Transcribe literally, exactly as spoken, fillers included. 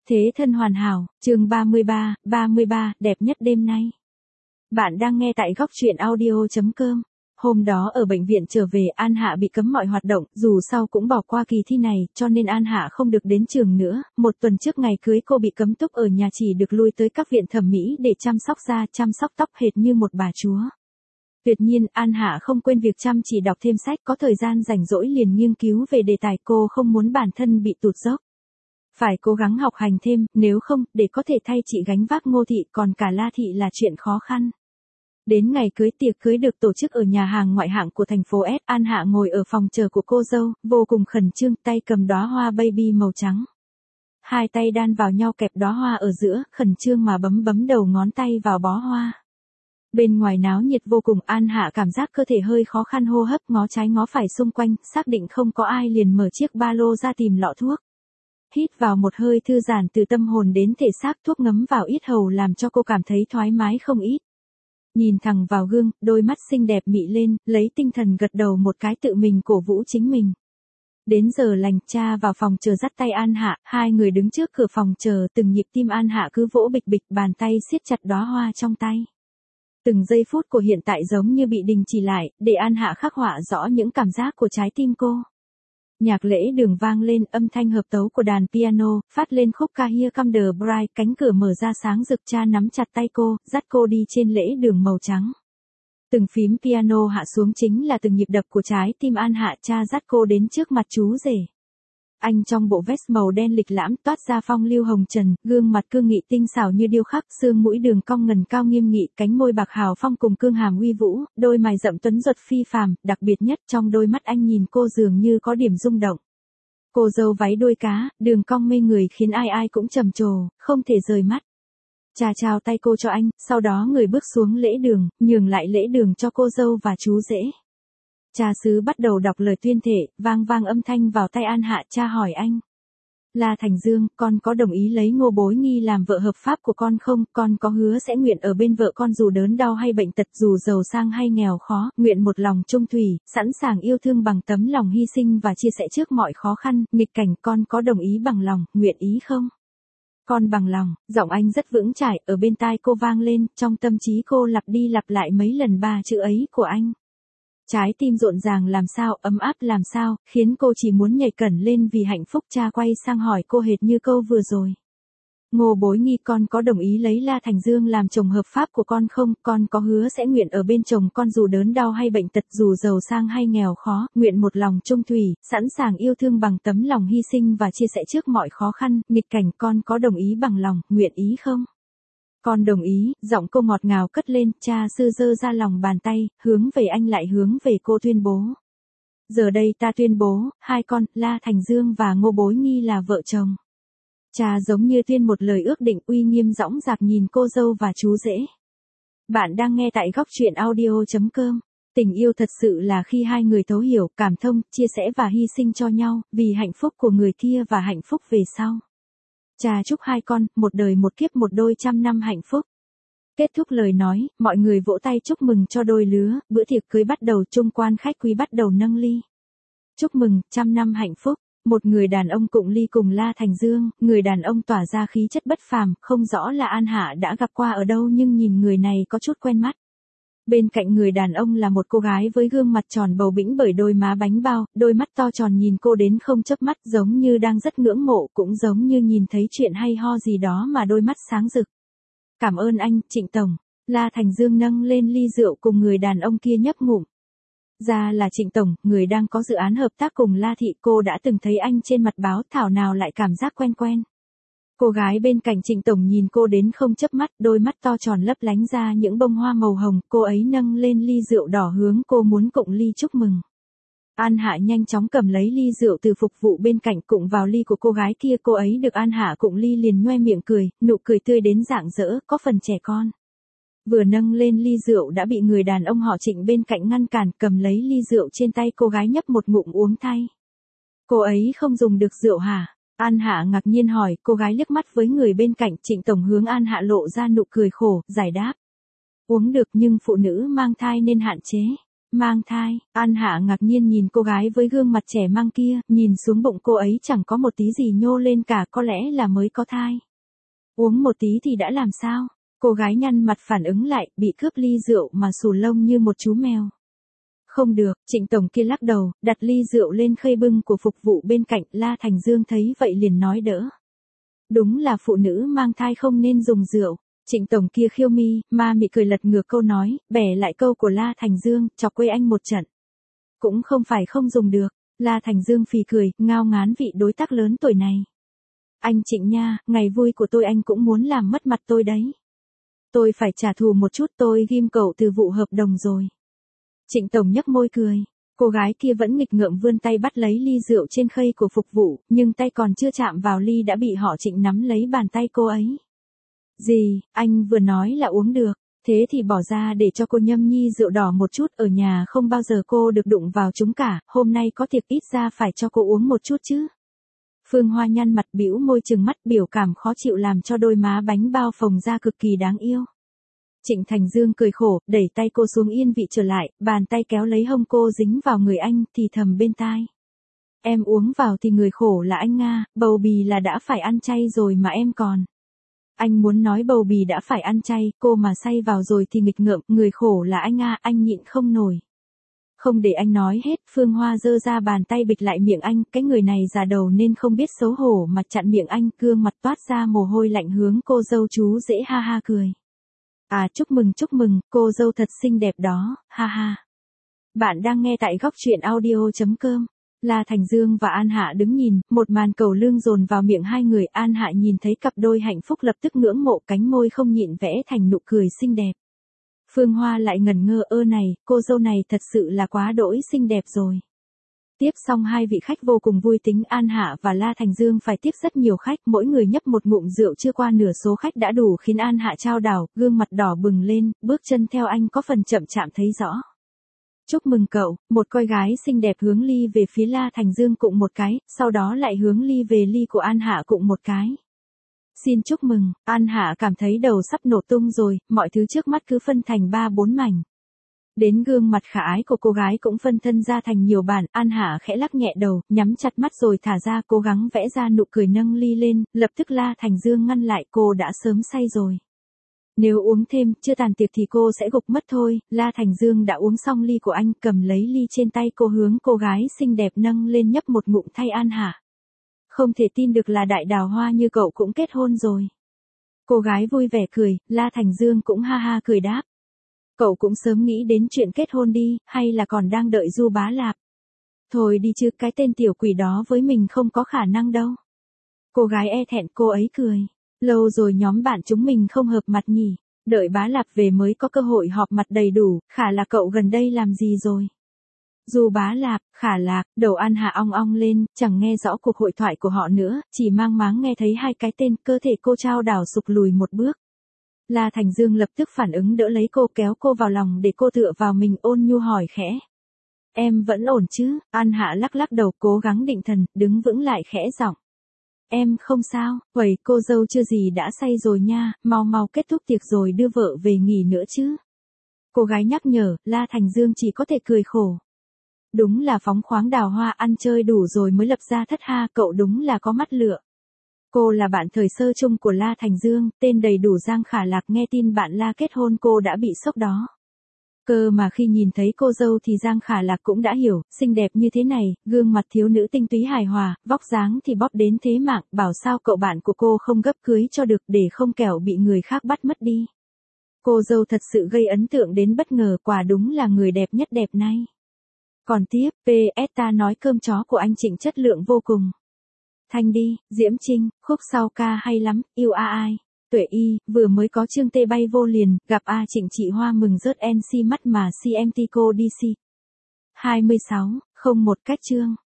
Thế thân hoàn hảo, chương ba mươi ba, ba mươi ba, đẹp nhất đêm nay. Bạn đang nghe tại góc truyện audio.com. Hôm đó ở bệnh viện trở về, An Hạ bị cấm mọi hoạt động, dù sau cũng bỏ qua kỳ thi này, cho nên An Hạ không được đến trường nữa. Một tuần trước ngày cưới cô bị cấm túc ở nhà, chỉ được lui tới các viện thẩm mỹ để chăm sóc da, chăm sóc tóc hệt như một bà chúa. Tuyệt nhiên, An Hạ không quên việc chăm chỉ đọc thêm sách, có thời gian rảnh rỗi liền nghiên cứu về đề tài, cô không muốn bản thân bị tụt dốc. Phải cố gắng học hành thêm, nếu không, để có thể thay chị gánh vác Ngô Thị, còn cả La Thị là chuyện khó khăn. Đến ngày cưới, tiệc cưới được tổ chức ở nhà hàng ngoại hạng của thành phố S. An Hạ ngồi ở phòng chờ của cô dâu, vô cùng khẩn trương, tay cầm đóa hoa baby màu trắng. Hai tay đan vào nhau kẹp đóa hoa ở giữa, khẩn trương mà bấm bấm đầu ngón tay vào bó hoa. Bên ngoài náo nhiệt vô cùng, An Hạ cảm giác cơ thể hơi khó khăn hô hấp, ngó trái ngó phải xung quanh, xác định không có ai liền mở chiếc ba lô ra tìm lọ thuốc. Hít vào một hơi thư giãn từ tâm hồn đến thể xác, thuốc ngấm vào yết hầu làm cho cô cảm thấy thoải mái không ít. Nhìn thẳng vào gương, đôi mắt xinh đẹp mị lên, lấy tinh thần gật đầu một cái tự mình cổ vũ chính mình. Đến giờ lành, cha vào phòng chờ dắt tay An Hạ, hai người đứng trước cửa phòng chờ, từng nhịp tim An Hạ cứ vỗ bịch bịch, bàn tay siết chặt đóa hoa trong tay. Từng giây phút của hiện tại giống như bị đình chỉ lại, để An Hạ khắc họa rõ những cảm giác của trái tim cô. Nhạc lễ đường vang lên, âm thanh hợp tấu của đàn piano, phát lên khúc ca Here Come the Bride, cánh cửa mở ra sáng rực, cha nắm chặt tay cô, dắt cô đi trên lễ đường màu trắng. Từng phím piano hạ xuống chính là từng nhịp đập của trái tim An Hạ, cha dắt cô đến trước mặt chú rể. Anh trong bộ vest màu đen lịch lãm, toát ra phong lưu hồng trần, gương mặt cương nghị tinh xảo như điêu khắc, xương mũi đường cong ngần cao nghiêm nghị, cánh môi bạc hào phong cùng cương hàm uy vũ, đôi mày rậm tuấn giật phi phàm, đặc biệt nhất trong đôi mắt anh nhìn cô dường như có điểm rung động. Cô dâu váy đuôi cá, đường cong mê người khiến ai ai cũng trầm trồ, không thể rời mắt. Cha trao tay cô cho anh, sau đó người bước xuống lễ đường, nhường lại lễ đường cho cô dâu và chú rể. Cha xứ bắt đầu đọc lời tuyên thệ, vang vang âm thanh vào tay An Hạ, cha hỏi anh. La Thành Dương, con có đồng ý lấy Ngô Bối Nghi làm vợ hợp pháp của con không? Con có hứa sẽ nguyện ở bên vợ con dù đớn đau hay bệnh tật, dù giàu sang hay nghèo khó, nguyện một lòng trung thủy, sẵn sàng yêu thương bằng tấm lòng hy sinh và chia sẻ trước mọi khó khăn, nghịch cảnh, con có đồng ý bằng lòng, nguyện ý không? Con bằng lòng, giọng anh rất vững chãi, ở bên tai cô vang lên, trong tâm trí cô lặp đi lặp lại mấy lần ba chữ ấy của anh. Trái tim rộn ràng làm sao, ấm áp làm sao, khiến cô chỉ muốn nhảy cẩn lên vì hạnh phúc. Cha quay sang hỏi cô hệt như câu vừa rồi. Ngô Bối Nghi, con có đồng ý lấy La Thành Dương làm chồng hợp pháp của con không? Con có hứa sẽ nguyện ở bên chồng con dù đớn đau hay bệnh tật, dù giàu sang hay nghèo khó, nguyện một lòng trung thủy, sẵn sàng yêu thương bằng tấm lòng hy sinh và chia sẻ trước mọi khó khăn, nghịch cảnh, con có đồng ý bằng lòng, nguyện ý không? Con đồng ý, giọng cô ngọt ngào cất lên, cha sư giơ ra lòng bàn tay, hướng về anh lại hướng về cô tuyên bố. Giờ đây ta tuyên bố, hai con, La Thành Dương và Ngô Bối Nghi là vợ chồng. Cha giống như tuyên một lời ước định, uy nghiêm dõng dạc nhìn cô dâu và chú rể. Bạn đang nghe tại góc truyện audio.com. Tình yêu thật sự là khi hai người thấu hiểu, cảm thông, chia sẻ và hy sinh cho nhau, vì hạnh phúc của người kia và hạnh phúc về sau. Cha chúc hai con, một đời một kiếp một đôi trăm năm hạnh phúc. Kết thúc lời nói, mọi người vỗ tay chúc mừng cho đôi lứa, bữa tiệc cưới bắt đầu, chung quan khách quý bắt đầu nâng ly. Chúc mừng, trăm năm hạnh phúc. Một người đàn ông cụng ly cùng La Thành Dương, người đàn ông tỏa ra khí chất bất phàm, không rõ là An Hạ đã gặp qua ở đâu nhưng nhìn người này có chút quen mắt. Bên cạnh người đàn ông là một cô gái với gương mặt tròn bầu bĩnh bởi đôi má bánh bao, đôi mắt to tròn nhìn cô đến không chớp mắt, giống như đang rất ngưỡng mộ, cũng giống như nhìn thấy chuyện hay ho gì đó mà đôi mắt sáng rực. Cảm ơn anh, Trịnh Tổng. La Thành Dương nâng lên ly rượu cùng người đàn ông kia nhấp ngụm. Ra là Trịnh Tổng, người đang có dự án hợp tác cùng La Thị, cô đã từng thấy anh trên mặt báo, thảo nào lại cảm giác quen quen. Cô gái bên cạnh Trịnh Tổng nhìn cô đến không chớp mắt, đôi mắt to tròn lấp lánh ra những bông hoa màu hồng, cô ấy nâng lên ly rượu đỏ hướng cô muốn cụng ly chúc mừng. An Hạ nhanh chóng cầm lấy ly rượu từ phục vụ bên cạnh cụng vào ly của cô gái kia, cô ấy được An Hạ cụng ly liền nhoe miệng cười, nụ cười tươi đến rạng rỡ, có phần trẻ con. Vừa nâng lên ly rượu đã bị người đàn ông họ Trịnh bên cạnh ngăn cản, cầm lấy ly rượu trên tay cô gái nhấp một ngụm uống thay. Cô ấy không dùng được rượu hả? An Hạ ngạc nhiên hỏi, cô gái liếc mắt với người bên cạnh, Trịnh Tổng hướng An Hạ lộ ra nụ cười khổ, giải đáp. Uống được nhưng phụ nữ mang thai nên hạn chế. Mang thai, An Hạ ngạc nhiên nhìn cô gái với gương mặt trẻ mang kia, nhìn xuống bụng cô ấy chẳng có một tí gì nhô lên cả, có lẽ là mới có thai. Uống một tí thì đã làm sao? Cô gái nhăn mặt phản ứng lại, bị cướp ly rượu mà xù lông như một chú mèo. Không được, Trịnh tổng kia lắc đầu, đặt ly rượu lên khay bưng của phục vụ bên cạnh, La Thành Dương thấy vậy liền nói đỡ. Đúng là phụ nữ mang thai không nên dùng rượu. Trịnh tổng kia khiêu mi, ma mị cười lật ngược câu nói, bẻ lại câu của La Thành Dương, chọc quê anh một trận. Cũng không phải không dùng được, La Thành Dương phì cười, ngao ngán vị đối tác lớn tuổi này. Anh Trịnh nha, ngày vui của tôi anh cũng muốn làm mất mặt tôi đấy. Tôi phải trả thù một chút, tôi ghim cậu từ vụ hợp đồng rồi. Trịnh tổng nhếch môi cười. Cô gái kia vẫn nghịch ngợm vươn tay bắt lấy ly rượu trên khay của phục vụ, nhưng tay còn chưa chạm vào ly đã bị họ Trịnh nắm lấy bàn tay cô ấy. Gì, anh vừa nói là uống được, thế thì bỏ ra để cho cô nhâm nhi rượu đỏ một chút, ở nhà không bao giờ cô được đụng vào chúng cả, hôm nay có tiệc ít ra phải cho cô uống một chút chứ. Phương Hoa nhăn mặt bĩu môi trừng mắt, biểu cảm khó chịu làm cho đôi má bánh bao phồng ra cực kỳ đáng yêu. Trịnh Thành Dương cười khổ, đẩy tay cô xuống yên vị trở lại, bàn tay kéo lấy hông cô dính vào người anh, thì thầm bên tai. Em uống vào thì người khổ là anh Nga, bầu bì là đã phải ăn chay rồi mà em còn. Anh muốn nói bầu bì đã phải ăn chay, cô mà say vào rồi thì nghịch ngợm, người khổ là anh Nga, anh nhịn không nổi. Không để anh nói hết, Phương Hoa giơ ra bàn tay bịch lại miệng anh, cái người này già đầu nên không biết xấu hổ mà chặn miệng anh, gương mặt toát ra mồ hôi lạnh hướng cô dâu chú rể ha ha cười. À chúc mừng chúc mừng, cô dâu thật xinh đẹp đó, ha ha. Bạn đang nghe tại góc truyện audio chấm com. La Thành Dương và An Hạ đứng nhìn, một màn cầu lương dồn vào miệng hai người, An Hạ nhìn thấy cặp đôi hạnh phúc lập tức ngưỡng mộ, cánh môi không nhịn vẽ thành nụ cười xinh đẹp. Phương Hoa lại ngẩn ngơ, ơ này, cô dâu này thật sự là quá đỗi xinh đẹp rồi. Tiếp xong hai vị khách vô cùng vui tính, An Hạ và La Thành Dương phải tiếp rất nhiều khách, mỗi người nhấp một ngụm rượu, chưa qua nửa số khách đã đủ khiến An Hạ chao đảo, gương mặt đỏ bừng lên, bước chân theo anh có phần chậm chạm thấy rõ. Chúc mừng cậu, một cô gái xinh đẹp hướng ly về phía La Thành Dương cụng một cái, sau đó lại hướng ly về ly của An Hạ cụng một cái. Xin chúc mừng, An Hạ cảm thấy đầu sắp nổ tung rồi, mọi thứ trước mắt cứ phân thành ba bốn mảnh. Đến gương mặt khả ái của cô gái cũng phân thân ra thành nhiều bản, An Hạ khẽ lắc nhẹ đầu, nhắm chặt mắt rồi thả ra, cố gắng vẽ ra nụ cười nâng ly lên, lập tức La Thành Dương ngăn lại, cô đã sớm say rồi. Nếu uống thêm, chưa tàn tiệc thì cô sẽ gục mất thôi. La Thành Dương đã uống xong ly của anh, cầm lấy ly trên tay cô hướng cô gái xinh đẹp nâng lên nhấp một ngụm thay An Hạ. Không thể tin được là đại đào hoa như cậu cũng kết hôn rồi. Cô gái vui vẻ cười, La Thành Dương cũng ha ha cười đáp. Cậu cũng sớm nghĩ đến chuyện kết hôn đi, hay là còn đang đợi Du Bá Lạp? Thôi đi chứ, cái tên tiểu quỷ đó với mình không có khả năng đâu. Cô gái e thẹn, cô ấy cười. Lâu rồi nhóm bạn chúng mình không hợp mặt nhỉ, đợi Bá Lạp về mới có cơ hội họp mặt đầy đủ. Khả Lạc cậu gần đây làm gì rồi? Du Bá Lạp, Khả Lạc, đầu An Hạ ong ong lên, chẳng nghe rõ cuộc hội thoại của họ nữa, chỉ mang máng nghe thấy hai cái tên, cơ thể cô trao đảo sụp lùi một bước. La Thành Dương lập tức phản ứng đỡ lấy cô, kéo cô vào lòng để cô tựa vào mình, ôn nhu hỏi khẽ. Em vẫn ổn chứ? An Hạ lắc lắc đầu, cố gắng định thần, đứng vững lại khẽ giọng. Em không sao, vậy cô dâu chưa gì đã say rồi nha, mau mau kết thúc tiệc rồi đưa vợ về nghỉ nữa chứ. Cô gái nhắc nhở, La Thành Dương chỉ có thể cười khổ. Đúng là phóng khoáng đào hoa, ăn chơi đủ rồi mới lập ra thất ha, cậu đúng là có mắt lựa. Cô là bạn thời sơ chung của La Thành Dương, tên đầy đủ Giang Khả Lạc, nghe tin bạn La kết hôn cô đã bị sốc đó. Cơ mà khi nhìn thấy cô dâu thì Giang Khả Lạc cũng đã hiểu, xinh đẹp như thế này, gương mặt thiếu nữ tinh túy hài hòa, vóc dáng thì bóp đến thế mạng, bảo sao cậu bạn của cô không gấp cưới cho được để không kẻo bị người khác bắt mất đi. Cô dâu thật sự gây ấn tượng đến bất ngờ, quả đúng là người đẹp nhất đẹp nay. Còn tiếp, pê ét ta nói cơm chó của anh Trịnh chất lượng vô cùng. Thanh đi, Diễm Trinh, khúc sau ca hay lắm, yêu a ai. Tuệ Y, vừa mới có chương tê bay vô liền, gặp A Trịnh chị Hoa mừng rớt en xê mắt mà xê em tê cô đi xê. hai mươi sáu, không một cách chương.